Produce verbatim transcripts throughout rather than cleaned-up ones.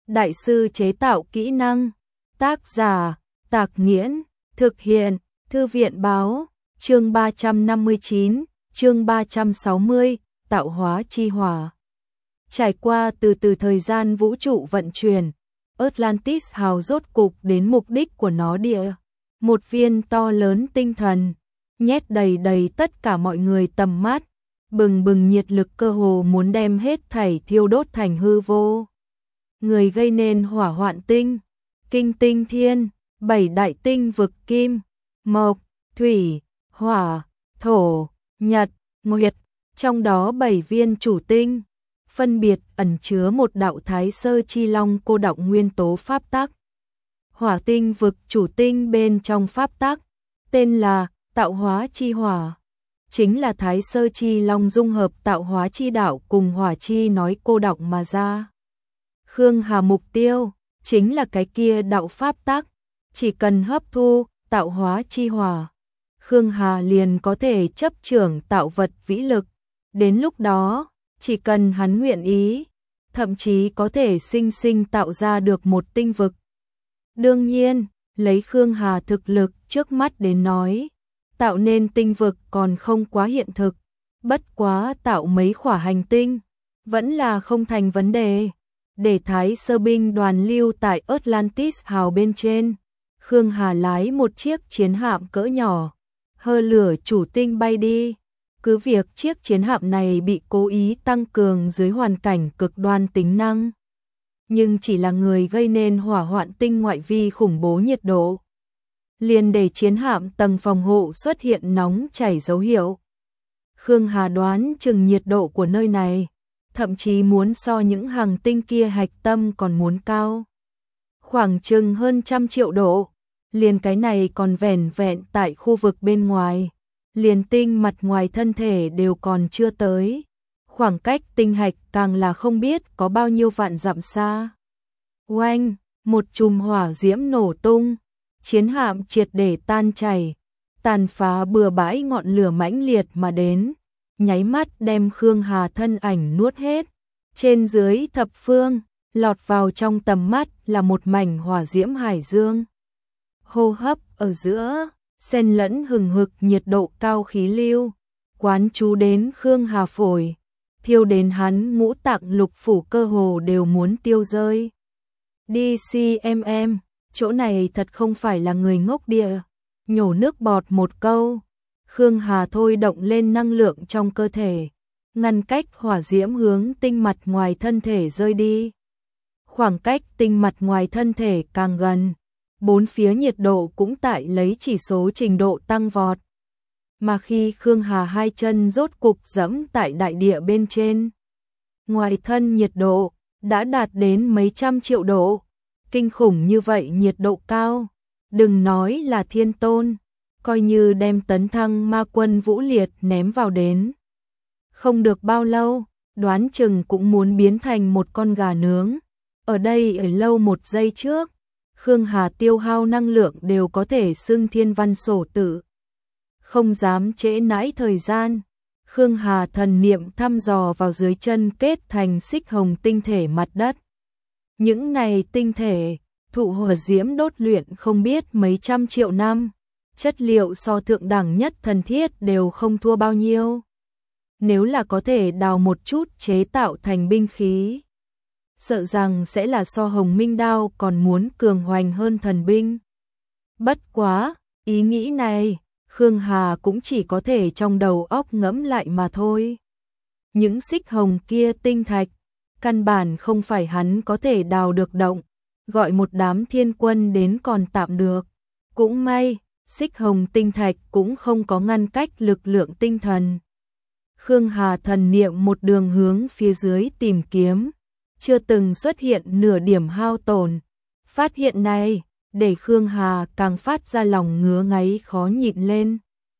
đại sư chế tạo kỹ năng. Tác giả, Tạc Nghiễn, thực hiện, Thư viện báo, chương ba trăm năm mươi chín, chương ba trăm sáu mươi, tạo hóa chi hỏa. Trải qua từ từ thời gian vũ trụ vận chuyển, Atlantis hào rốt cục đến mục đích của nó địa. Một viên to lớn tinh thần, nhét đầy đầy tất cả mọi người tầm mắt, bừng bừng nhiệt lực cơ hồ muốn đem hết thảy thiêu đốt thành hư vô. Người gây nên hỏa hoạn tinh, kinh tinh thiên, bảy đại tinh vực kim, mộc, thủy, hỏa, thổ, nhật, nguyệt, trong đó bảy viên chủ tinh, phân biệt ẩn chứa một đạo thái sơ chi long cô đọng nguyên tố pháp tắc. Hỏa tinh vực chủ tinh bên trong pháp tắc, tên là tạo hóa chi hỏa, chính là thái sơ chi long dung hợp tạo hóa chi đạo cùng hỏa chi nói cô đọng mà ra. Khương Hà mục tiêu chính là cái kia đạo pháp tắc, chỉ cần hấp thu tạo hóa chi hỏa, Khương Hà liền có thể chấp trưởng tạo vật vĩ lực. Đến lúc đó, chỉ cần hắn nguyện ý, thậm chí có thể sinh sinh tạo ra được một tinh vực. Đương nhiên, lấy Khương Hà thực lực trước mắt đến nói, tạo nên tinh vực còn không quá hiện thực, bất quá tạo mấy khỏa hành tinh, vẫn là không thành vấn đề. Để thái sơ binh đoàn lưu tại Atlantis hào bên trên, Khương Hà lái một chiếc chiến hạm cỡ nhỏ, hơ lửa chủ tinh bay đi. Cứ việc chiếc chiến hạm này bị cố ý tăng cường dưới hoàn cảnh cực đoan tính năng, nhưng chỉ là người gây nên hỏa hoạn tinh ngoại vi khủng bố nhiệt độ, liền để chiến hạm tầng phòng hộ xuất hiện nóng chảy dấu hiệu. Khương Hà đoán chừng nhiệt độ của nơi này, thậm chí muốn so những hành tinh kia hạch tâm còn muốn cao. Khoảng chừng hơn trăm triệu độ, liền cái này còn vẻn vẹn tại khu vực bên ngoài. Liền tinh mặt ngoài thân thể đều còn chưa tới, khoảng cách tinh hạch càng là không biết có bao nhiêu vạn dặm xa. Oanh, một chùm hỏa diễm nổ tung, chiến hạm triệt để tan chảy, tàn phá bừa bãi ngọn lửa mãnh liệt mà đến, nháy mắt đem Khương Hà thân ảnh nuốt hết. Trên dưới thập phương, lọt vào trong tầm mắt là một mảnh hỏa diễm hải dương. Hô hấp ở giữa xen lẫn hừng hực nhiệt độ cao khí lưu, quán chú đến Khương Hà phổi, thiêu đến hắn ngũ tạng lục phủ cơ hồ đều muốn tiêu rơi. đê xê em em, chỗ này thật không phải là người ngốc địa, nhổ nước bọt một câu, Khương Hà thôi động lên năng lượng trong cơ thể, ngăn cách hỏa diễm hướng tinh mặt ngoài thân thể rơi đi. Khoảng cách tinh mặt ngoài thân thể càng gần, bốn phía nhiệt độ cũng tại lấy chỉ số trình độ tăng vọt. Mà khi Khương Hà hai chân rốt cục dẫm tại đại địa bên trên, ngoài thân nhiệt độ đã đạt đến mấy trăm triệu độ. Kinh khủng như vậy nhiệt độ cao, đừng nói là thiên tôn, coi như đem tấn thăng ma quân Vũ Liệt ném vào đến. Không được bao lâu, đoán chừng cũng muốn biến thành một con gà nướng. Ở đây ở lâu một giây trước, Khương Hà tiêu hao năng lượng đều có thể xưng thiên văn sổ tự. Không dám trễ nãi thời gian, Khương Hà thần niệm thăm dò vào dưới chân kết thành xích hồng tinh thể mặt đất. Những này tinh thể, thụ hỏa diễm đốt luyện không biết mấy trăm triệu năm, chất liệu so thượng đẳng nhất thần thiết đều không thua bao nhiêu. Nếu là có thể đào một chút chế tạo thành binh khí, sợ rằng sẽ là so hồng minh đao còn muốn cường hoành hơn thần binh. Bất quá, ý nghĩ này, Khương Hà cũng chỉ có thể trong đầu óc ngẫm lại mà thôi. Những xích hồng kia tinh thạch, căn bản không phải hắn có thể đào được động, gọi một đám thiên quân đến còn tạm được. Cũng may, xích hồng tinh thạch cũng không có ngăn cách lực lượng tinh thần. Khương Hà thần niệm một đường hướng phía dưới tìm kiếm, chưa từng xuất hiện nửa điểm hao tổn. Phát hiện này, để Khương Hà càng phát ra lòng ngứa ngáy khó nhịn lên.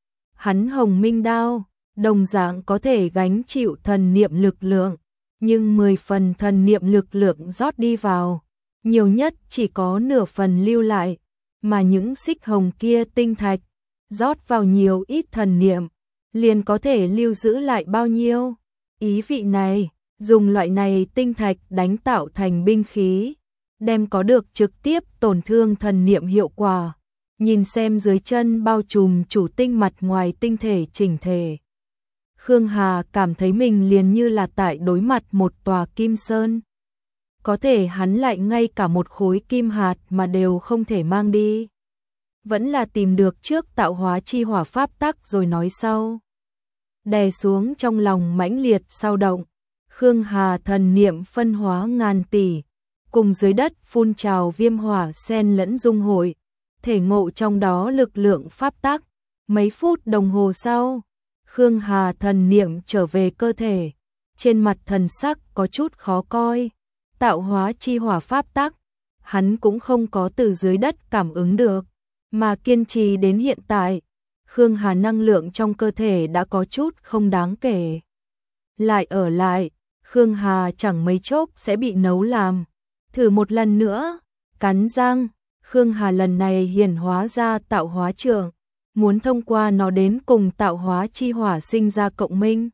Hắn hồng minh đao, đồng dạng có thể gánh chịu thần niệm lực lượng, nhưng mười phần thần niệm lực lượng rót đi vào, nhiều nhất chỉ có nửa phần lưu lại, mà những xích hồng kia tinh thạch, rót vào nhiều ít thần niệm, liền có thể lưu giữ lại bao nhiêu. Ý vị này, dùng loại này tinh thạch đánh tạo thành binh khí, đem có được trực tiếp tổn thương thần niệm hiệu quả. Nhìn xem dưới chân bao trùm chủ tinh mặt ngoài tinh thể chỉnh thể. Khương Hà cảm thấy mình liền như là tại đối mặt một tòa kim sơn. Có thể hắn lại ngay cả một khối kim hạt mà đều không thể mang đi. Vẫn là tìm được trước tạo hóa chi hỏa pháp tắc rồi nói sau. Đè xuống trong lòng mãnh liệt sao động. Khương Hà thần niệm phân hóa ngàn tỷ. Cùng dưới đất phun trào viêm hỏa xen lẫn dung hội. Thể ngộ trong đó lực lượng pháp tắc. Mấy phút đồng hồ sau, Khương Hà thần niệm trở về cơ thể. Trên mặt thần sắc có chút khó coi. Tạo hóa chi hỏa pháp tắc, hắn cũng không có từ dưới đất cảm ứng được, mà kiên trì đến hiện tại. Khương Hà năng lượng trong cơ thể đã có chút không đáng kể. Lại ở lại, Khương Hà chẳng mấy chốc sẽ bị nấu làm. Thử một lần nữa, cắn răng, Khương Hà lần này hiển hóa ra tạo hóa trượng, muốn thông qua nó đến cùng tạo hóa chi hỏa sinh ra cộng minh.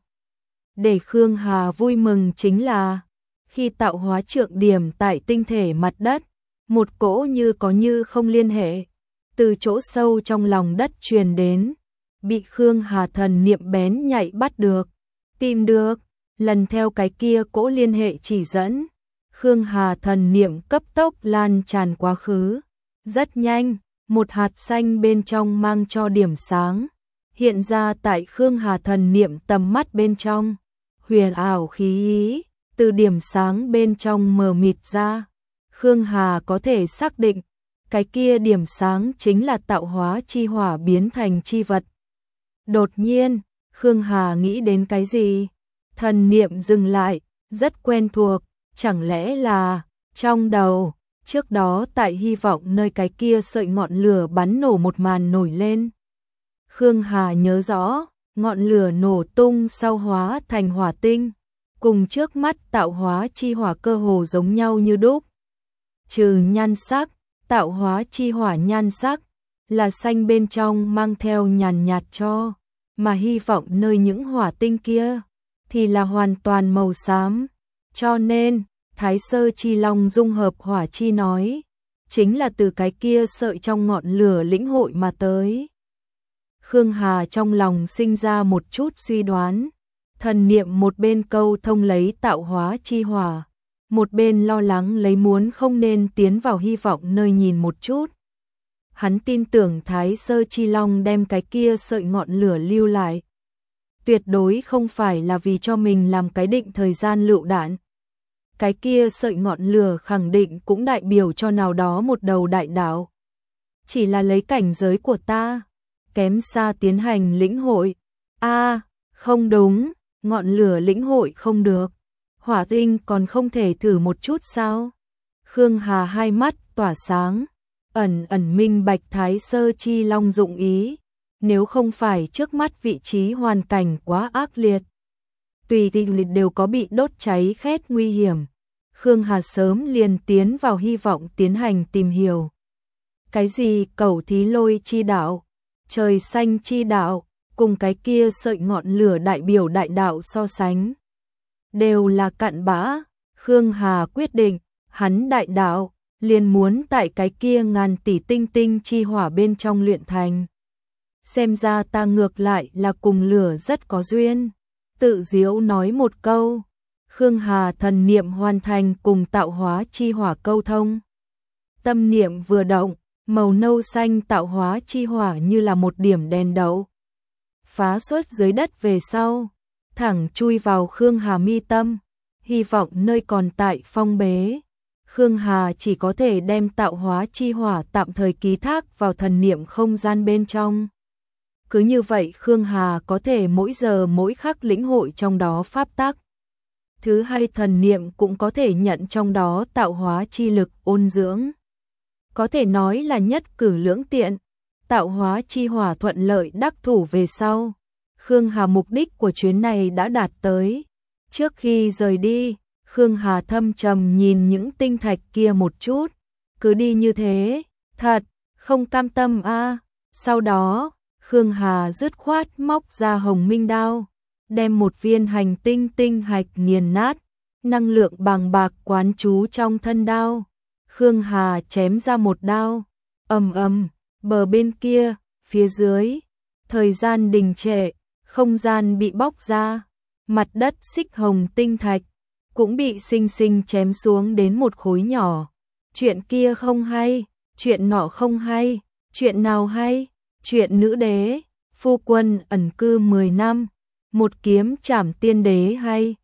Để Khương Hà vui mừng chính là, khi tạo hóa trượng điểm tại tinh thể mặt đất, một cỗ như có như không liên hệ, từ chỗ sâu trong lòng đất truyền đến, bị Khương Hà thần niệm bén nhạy bắt được, tìm được, lần theo cái kia cỗ liên hệ chỉ dẫn. Khương Hà thần niệm cấp tốc lan tràn quá khứ. Rất nhanh, một hạt xanh bên trong mang cho điểm sáng, hiện ra tại Khương Hà thần niệm tầm mắt bên trong. Huyền ảo khí ý, từ điểm sáng bên trong mờ mịt ra. Khương Hà có thể xác định, cái kia điểm sáng chính là tạo hóa chi hỏa biến thành chi vật. Đột nhiên, Khương Hà nghĩ đến cái gì? Thần niệm dừng lại, rất quen thuộc, chẳng lẽ là trong đầu, trước đó tại hy vọng nơi cái kia sợi ngọn lửa bắn nổ một màn nổi lên. Khương Hà nhớ rõ, ngọn lửa nổ tung sau hóa thành hỏa tinh, cùng trước mắt tạo hóa chi hỏa cơ hồ giống nhau như đúc. Trừ nhan sắc, tạo hóa chi hỏa nhan sắc là xanh bên trong mang theo nhàn nhạt cho, mà hy vọng nơi những hỏa tinh kia thì là hoàn toàn màu xám. Cho nên, Thái Sơ Chi Long dung hợp hỏa chi nói, chính là từ cái kia sợi trong ngọn lửa lĩnh hội mà tới. Khương Hà trong lòng sinh ra một chút suy đoán, thần niệm một bên câu thông lấy tạo hóa chi hỏa, một bên lo lắng lấy muốn không nên tiến vào hy vọng nơi nhìn một chút. Hắn tin tưởng Thái Sơ Chi Long đem cái kia sợi ngọn lửa lưu lại. Tuyệt đối không phải là vì cho mình làm cái định thời gian lựu đạn. Cái kia sợi ngọn lửa khẳng định cũng đại biểu cho nào đó một đầu đại đạo. Chỉ là lấy cảnh giới của ta, kém xa tiến hành lĩnh hội. A, à, không đúng, ngọn lửa lĩnh hội không được. Hỏa tinh còn không thể thử một chút sao? Khương Hà hai mắt tỏa sáng, ẩn ẩn minh bạch Thái Sơ Chi Long dụng ý. Nếu không phải trước mắt vị trí hoàn cảnh quá ác liệt, tùy tiện đều có bị đốt cháy khét nguy hiểm, Khương Hà sớm liền tiến vào hy vọng tiến hành tìm hiểu. Cái gì cẩu thí lôi chi đạo, trời xanh chi đạo, cùng cái kia sợi ngọn lửa đại biểu đại đạo so sánh, đều là cặn bã. Khương Hà quyết định, hắn đại đạo, liền muốn tại cái kia ngàn tỷ tinh tinh chi hỏa bên trong luyện thành. Xem ra ta ngược lại là cùng lửa rất có duyên. Tự diễu nói một câu. Khương Hà thần niệm hoàn thành cùng tạo hóa chi hỏa câu thông. Tâm niệm vừa động, màu nâu xanh tạo hóa chi hỏa như là một điểm đèn đậu. Phá xuất dưới đất về sau, thẳng chui vào Khương Hà mi tâm. Hy vọng nơi còn tại phong bế, Khương Hà chỉ có thể đem tạo hóa chi hỏa tạm thời ký thác vào thần niệm không gian bên trong. Cứ như vậy Khương Hà có thể mỗi giờ mỗi khắc lĩnh hội trong đó pháp tắc. Thứ hai, thần niệm cũng có thể nhận trong đó tạo hóa chi lực ôn dưỡng. Có thể nói là nhất cử lưỡng tiện, tạo hóa chi hỏa thuận lợi đắc thủ về sau. Khương Hà mục đích của chuyến này đã đạt tới. Trước khi rời đi, Khương Hà thâm trầm nhìn những tinh thạch kia một chút. Cứ đi như thế, thật, không cam tâm a. À. Sau đó, Khương Hà dứt khoát móc ra hồng minh đao, đem một viên hành tinh tinh hạch nghiền nát, năng lượng bàng bạc quán trú trong thân đao. Khương Hà chém ra một đao, ầm ầm, bờ bên kia, phía dưới, thời gian đình trệ, không gian bị bóc ra, mặt đất xích hồng tinh thạch cũng bị sinh sinh chém xuống đến một khối nhỏ. Chuyện kia không hay, chuyện nọ không hay, chuyện nào hay? Chuyện nữ đế, phu quân ẩn cư mười năm, một kiếm trảm tiên đế hay?